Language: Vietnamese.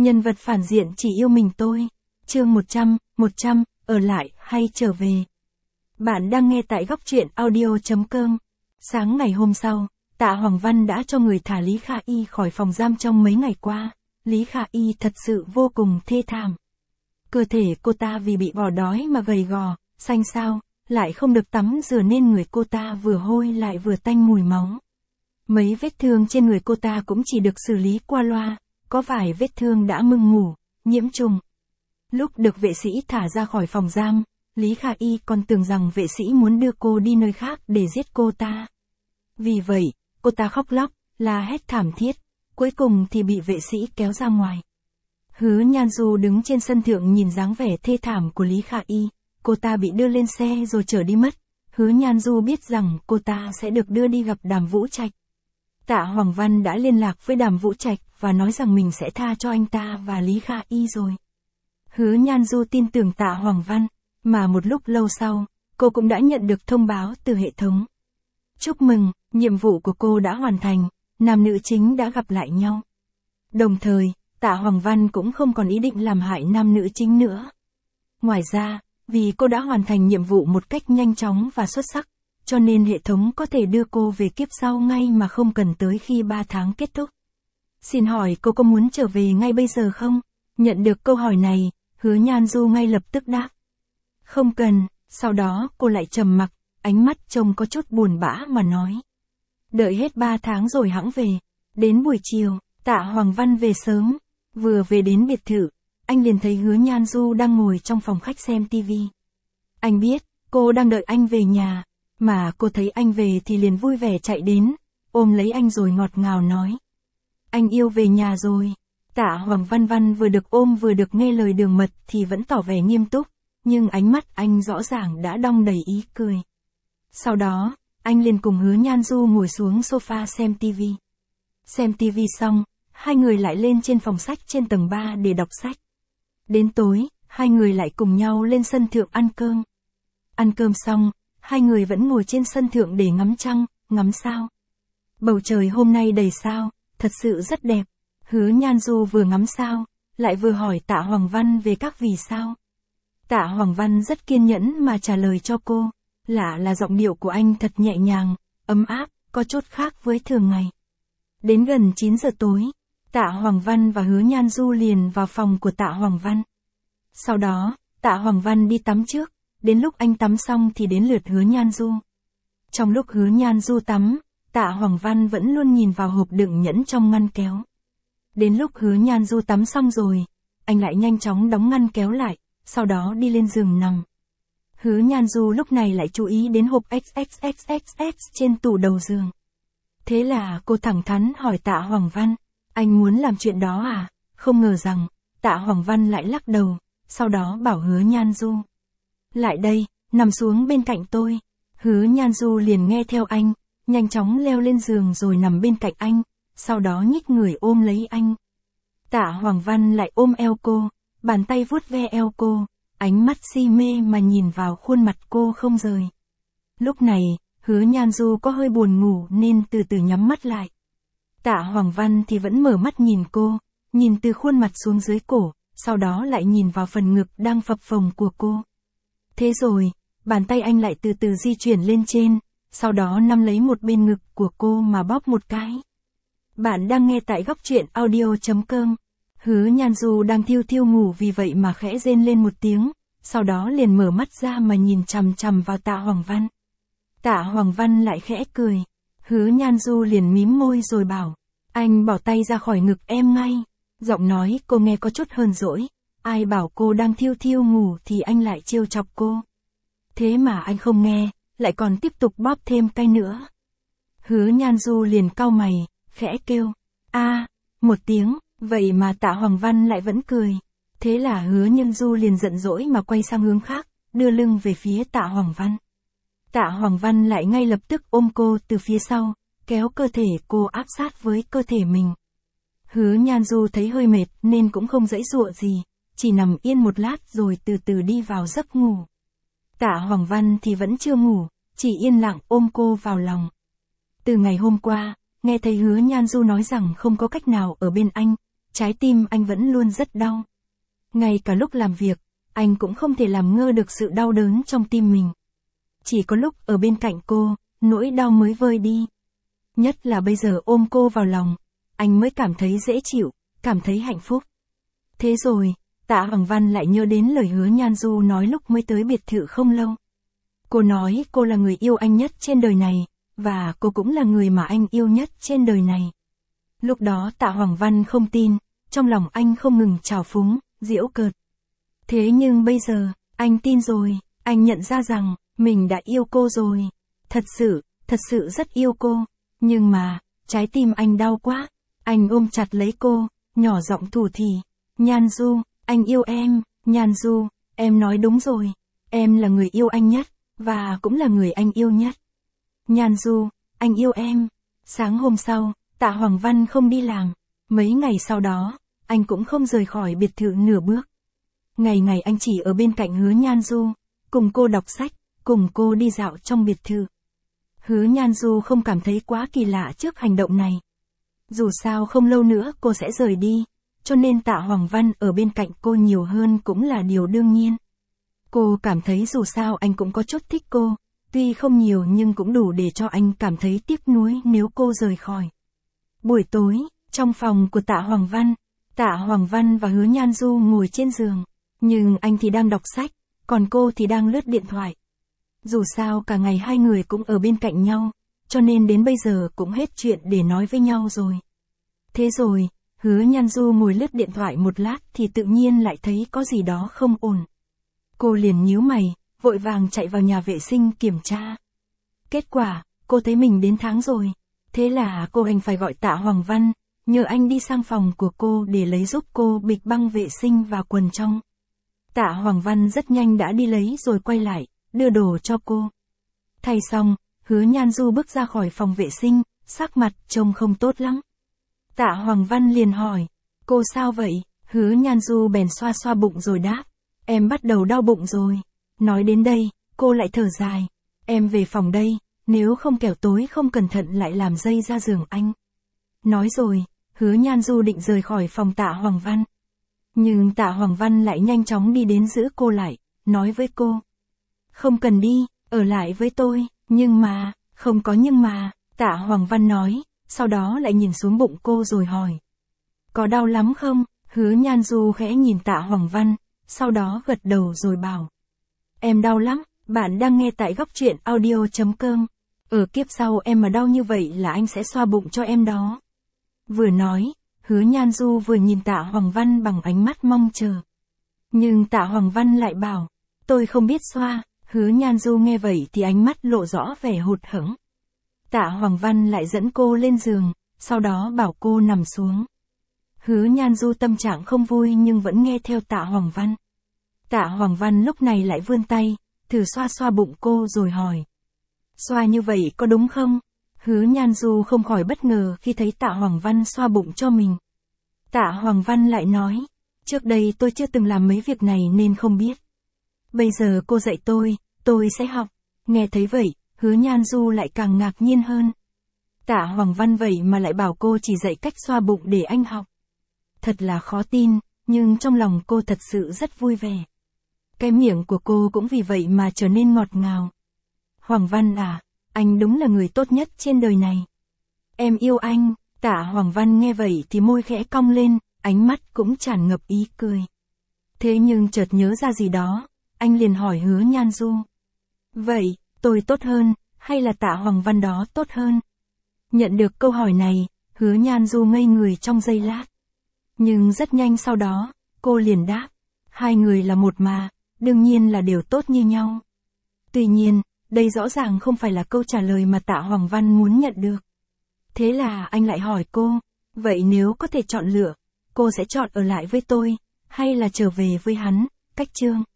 Nhân vật phản diện chỉ yêu mình tôi. Chương 100, ở lại hay trở về. Bạn đang nghe tại góc truyện audio.com. Sáng ngày hôm sau, Tạ Hoàng Văn đã cho người thả Lý Kha Y khỏi phòng giam trong mấy ngày qua. Lý Kha Y thật sự vô cùng thê thảm. Cơ thể cô ta vì bị bỏ đói mà gầy gò, xanh xao, lại không được tắm rửa nên người cô ta vừa hôi lại vừa tanh mùi máu. Mấy vết thương trên người cô ta cũng chỉ được xử lý qua loa, có vài vết thương đã mưng mủ, nhiễm trùng. Lúc được vệ sĩ thả ra khỏi phòng giam, Lý Kha Y còn tưởng rằng vệ sĩ muốn đưa cô đi nơi khác để giết cô ta. Vì vậy, cô ta khóc lóc, la hét thảm thiết, cuối cùng thì bị vệ sĩ kéo ra ngoài. Hứa Nhan Du đứng trên sân thượng nhìn dáng vẻ thê thảm của Lý Kha Y, cô ta bị đưa lên xe rồi chở đi mất. Hứa Nhan Du biết rằng cô ta sẽ được đưa đi gặp Đàm Vũ Trạch. Tạ Hoàng Văn đã liên lạc với Đàm Vũ Trạch và nói rằng mình sẽ tha cho anh ta và Lý Kha Y rồi. Hứa Nhan Du tin tưởng Tạ Hoàng Văn, mà một lúc lâu sau, cô cũng đã nhận được thông báo từ hệ thống. Chúc mừng, nhiệm vụ của cô đã hoàn thành, nam nữ chính đã gặp lại nhau. Đồng thời, Tạ Hoàng Văn cũng không còn ý định làm hại nam nữ chính nữa. Ngoài ra, vì cô đã hoàn thành nhiệm vụ một cách nhanh chóng và xuất sắc, cho nên hệ thống có thể đưa cô về kiếp sau ngay mà không cần tới khi 3 tháng kết thúc. Xin hỏi cô có muốn trở về ngay bây giờ không? Nhận được câu hỏi này, Hứa Nhan Du ngay lập tức đáp. Không cần, sau đó cô lại trầm mặc, ánh mắt trông có chút buồn bã mà nói. Đợi hết 3 tháng rồi hẵng về. Đến buổi chiều, Tạ Hoàng Văn về sớm, vừa về đến biệt thự, anh liền thấy Hứa Nhan Du đang ngồi trong phòng khách xem tivi. Anh biết, cô đang đợi anh về nhà, mà cô thấy anh về thì liền vui vẻ chạy đến, ôm lấy anh rồi ngọt ngào nói. Anh yêu về nhà rồi. Tạ Hoàng Văn vừa được ôm vừa được nghe lời đường mật thì vẫn tỏ vẻ nghiêm túc, nhưng ánh mắt anh rõ ràng đã đong đầy ý cười. Sau đó, anh liền cùng Hứa Nhan Du ngồi xuống sofa xem tivi. Xem tivi xong, hai người lại lên trên phòng sách trên tầng 3 để đọc sách. Đến tối, hai người lại cùng nhau lên sân thượng ăn cơm. Ăn cơm xong, hai người vẫn ngồi trên sân thượng để ngắm trăng, ngắm sao. Bầu trời hôm nay đầy sao, thật sự rất đẹp. Hứa Nhan Du vừa ngắm sao, lại vừa hỏi Tạ Hoàng Văn về các vì sao. Tạ Hoàng Văn rất kiên nhẫn mà trả lời cho cô, lạ là giọng điệu của anh thật nhẹ nhàng, ấm áp, có chút khác với thường ngày. Đến gần 9 giờ tối, Tạ Hoàng Văn và Hứa Nhan Du liền vào phòng của Tạ Hoàng Văn. Sau đó, Tạ Hoàng Văn đi tắm trước, đến lúc anh tắm xong thì đến lượt Hứa Nhan Du. Trong lúc Hứa Nhan Du tắm, Tạ Hoàng Văn vẫn luôn nhìn vào hộp đựng nhẫn trong ngăn kéo. Đến lúc Hứa Nhan Du tắm xong rồi, anh lại nhanh chóng đóng ngăn kéo lại, sau đó đi lên giường nằm. Hứa Nhan Du lúc này lại chú ý đến hộp XXXXX trên tủ đầu giường. Thế là cô thẳng thắn hỏi Tạ Hoàng Văn, anh muốn làm chuyện đó à? Không ngờ rằng, Tạ Hoàng Văn lại lắc đầu, sau đó bảo Hứa Nhan Du. Lại đây, nằm xuống bên cạnh tôi. Hứa Nhan Du liền nghe theo anh, nhanh chóng leo lên giường rồi nằm bên cạnh anh, sau đó nhích người ôm lấy anh. Tạ Hoàng Văn lại ôm eo cô, bàn tay vuốt ve eo cô, ánh mắt si mê mà nhìn vào khuôn mặt cô không rời. Lúc này, Hứa Nhan Du có hơi buồn ngủ nên từ từ nhắm mắt lại. Tạ Hoàng Văn thì vẫn mở mắt nhìn cô, nhìn từ khuôn mặt xuống dưới cổ, sau đó lại nhìn vào phần ngực đang phập phồng của cô. Thế rồi, bàn tay anh lại từ từ di chuyển lên trên, sau đó nắm lấy một bên ngực của cô mà bóp một cái. Bạn đang nghe tại góc truyện audio.com. Hứa Nhan Du đang thiêu thiêu ngủ vì vậy mà khẽ rên lên một tiếng, sau đó liền mở mắt ra mà nhìn chằm chằm vào Tạ Hoàng Văn. Tạ Hoàng Văn lại khẽ cười. Hứa Nhan Du liền mím môi rồi bảo, anh bỏ tay ra khỏi ngực em ngay. Giọng nói cô nghe có chút hờn dỗi, ai bảo cô đang thiêu thiêu ngủ thì anh lại trêu chọc cô. Thế mà anh không nghe, lại còn tiếp tục bóp thêm cái nữa. Hứa Nhan Du liền cau mày, khẽ kêu, một tiếng, vậy mà Tạ Hoàng Văn lại vẫn cười. Thế là Hứa Nhan Du liền giận dỗi mà quay sang hướng khác, đưa lưng về phía Tạ Hoàng Văn. Tạ Hoàng Văn lại ngay lập tức ôm cô từ phía sau, kéo cơ thể cô áp sát với cơ thể mình. Hứa Nhan Du thấy hơi mệt nên cũng không giãy giụa gì, chỉ nằm yên một lát rồi từ từ đi vào giấc ngủ. Tạ Hoàng Văn thì vẫn chưa ngủ, chỉ yên lặng ôm cô vào lòng. Từ ngày hôm qua, nghe thấy Hứa Nhan Du nói rằng không có cách nào ở bên anh, trái tim anh vẫn luôn rất đau. Ngay cả lúc làm việc, anh cũng không thể làm ngơ được sự đau đớn trong tim mình. Chỉ có lúc ở bên cạnh cô, nỗi đau mới vơi đi. Nhất là bây giờ ôm cô vào lòng, anh mới cảm thấy dễ chịu, cảm thấy hạnh phúc. Thế rồi, Tạ Hoàng Văn lại nhớ đến lời hứa Nhan Du nói lúc mới tới biệt thự không lâu. Cô nói cô là người yêu anh nhất trên đời này, và cô cũng là người mà anh yêu nhất trên đời này. Lúc đó Tạ Hoàng Văn không tin, trong lòng anh không ngừng trào phúng, giễu cợt. Thế nhưng bây giờ, anh tin rồi, anh nhận ra rằng, mình đã yêu cô rồi. Thật sự rất yêu cô. Nhưng mà, trái tim anh đau quá. Anh ôm chặt lấy cô, nhỏ giọng thủ thỉ. Nhan Du, anh yêu em. Nhan Du, em nói đúng rồi. Em là người yêu anh nhất, và cũng là người anh yêu nhất. Nhan Du, anh yêu em. Sáng hôm sau, Tạ Hoàng Văn không đi làm. Mấy ngày sau đó, anh cũng không rời khỏi biệt thự nửa bước. Ngày ngày anh chỉ ở bên cạnh Hứa Nhan Du, cùng cô đọc sách, cùng cô đi dạo trong biệt thự. Hứa Nhan Du không cảm thấy quá kỳ lạ trước hành động này. Dù sao không lâu nữa cô sẽ rời đi, cho nên Tạ Hoàng Văn ở bên cạnh cô nhiều hơn cũng là điều đương nhiên. Cô cảm thấy dù sao anh cũng có chút thích cô, tuy không nhiều nhưng cũng đủ để cho anh cảm thấy tiếc nuối nếu cô rời khỏi. Buổi tối, trong phòng của Tạ Hoàng Văn, Tạ Hoàng Văn và Hứa Nhan Du ngồi trên giường, nhưng anh thì đang đọc sách, còn cô thì đang lướt điện thoại. Dù sao cả ngày hai người cũng ở bên cạnh nhau, cho nên đến bây giờ cũng hết chuyện để nói với nhau rồi. Thế rồi, Hứa Nhan Du ngồi lướt điện thoại một lát thì tự nhiên lại thấy có gì đó không ổn. Cô liền nhíu mày, vội vàng chạy vào nhà vệ sinh kiểm tra. Kết quả, cô thấy mình đến tháng rồi. Thế là cô đành phải gọi Tạ Hoàng Văn, nhờ anh đi sang phòng của cô để lấy giúp cô bịch băng vệ sinh và quần trong. Tạ Hoàng Văn rất nhanh đã đi lấy rồi quay lại, đưa đồ cho cô. Thay xong, Hứa Nhan Du bước ra khỏi phòng vệ sinh, sắc mặt trông không tốt lắm. Tạ Hoàng Văn liền hỏi, cô sao vậy? Hứa Nhan Du bèn xoa xoa bụng rồi đáp, em bắt đầu đau bụng rồi. Nói đến đây, cô lại thở dài, em về phòng đây, nếu không kẻo tối không cẩn thận lại làm dây ra giường anh. Nói rồi, Hứa Nhan Du định rời khỏi phòng Tạ Hoàng Văn. Nhưng Tạ Hoàng Văn lại nhanh chóng đi đến giữ cô lại, nói với cô. Không cần đi, ở lại với tôi, nhưng mà, không có nhưng mà, Tạ Hoàng Văn nói, sau đó lại nhìn xuống bụng cô rồi hỏi. Có đau lắm không? Hứa Nhan Du khẽ nhìn Tạ Hoàng Văn, sau đó gật đầu rồi bảo. Em đau lắm, bạn đang nghe tại Góc Truyện Audio.com. Ở kiếp sau em mà đau như vậy là anh sẽ xoa bụng cho em đó. Vừa nói, Hứa Nhan Du vừa nhìn Tạ Hoàng Văn bằng ánh mắt mong chờ. Nhưng Tạ Hoàng Văn lại bảo, tôi không biết xoa. Hứa Nhan Du nghe vậy thì ánh mắt lộ rõ vẻ hụt hẫng. Tạ Hoàng Văn lại dẫn cô lên giường, sau đó bảo cô nằm xuống. Hứa Nhan Du tâm trạng không vui nhưng vẫn nghe theo Tạ Hoàng Văn. Tạ Hoàng Văn lúc này lại vươn tay, thử xoa xoa bụng cô rồi hỏi. Xoa như vậy có đúng không? Hứa Nhan Du không khỏi bất ngờ khi thấy Tạ Hoàng Văn xoa bụng cho mình. Tạ Hoàng Văn lại nói, trước đây tôi chưa từng làm mấy việc này nên không biết. Bây giờ cô dạy tôi sẽ học. Nghe thấy vậy, Hứa Nhan Du lại càng ngạc nhiên hơn. Tạ Hoàng Văn vậy mà lại bảo cô chỉ dạy cách xoa bụng để anh học. Thật là khó tin, nhưng trong lòng cô thật sự rất vui vẻ. Cái miệng của cô cũng vì vậy mà trở nên ngọt ngào. Hoàng Văn à, anh đúng là người tốt nhất trên đời này. Em yêu anh. Tạ Hoàng Văn nghe vậy thì môi khẽ cong lên, ánh mắt cũng tràn ngập ý cười. Thế nhưng chợt nhớ ra gì đó, anh liền hỏi Hứa Nhan Du. Vậy, tôi tốt hơn, hay là Tạ Hoàng Văn đó tốt hơn? Nhận được câu hỏi này, Hứa Nhan Du ngây người trong giây lát. Nhưng rất nhanh sau đó, cô liền đáp. Hai người là một mà, đương nhiên là đều tốt như nhau. Tuy nhiên, đây rõ ràng không phải là câu trả lời mà Tạ Hoàng Văn muốn nhận được. Thế là anh lại hỏi cô, vậy nếu có thể chọn lựa, cô sẽ chọn ở lại với tôi, hay là trở về với hắn? Cách chương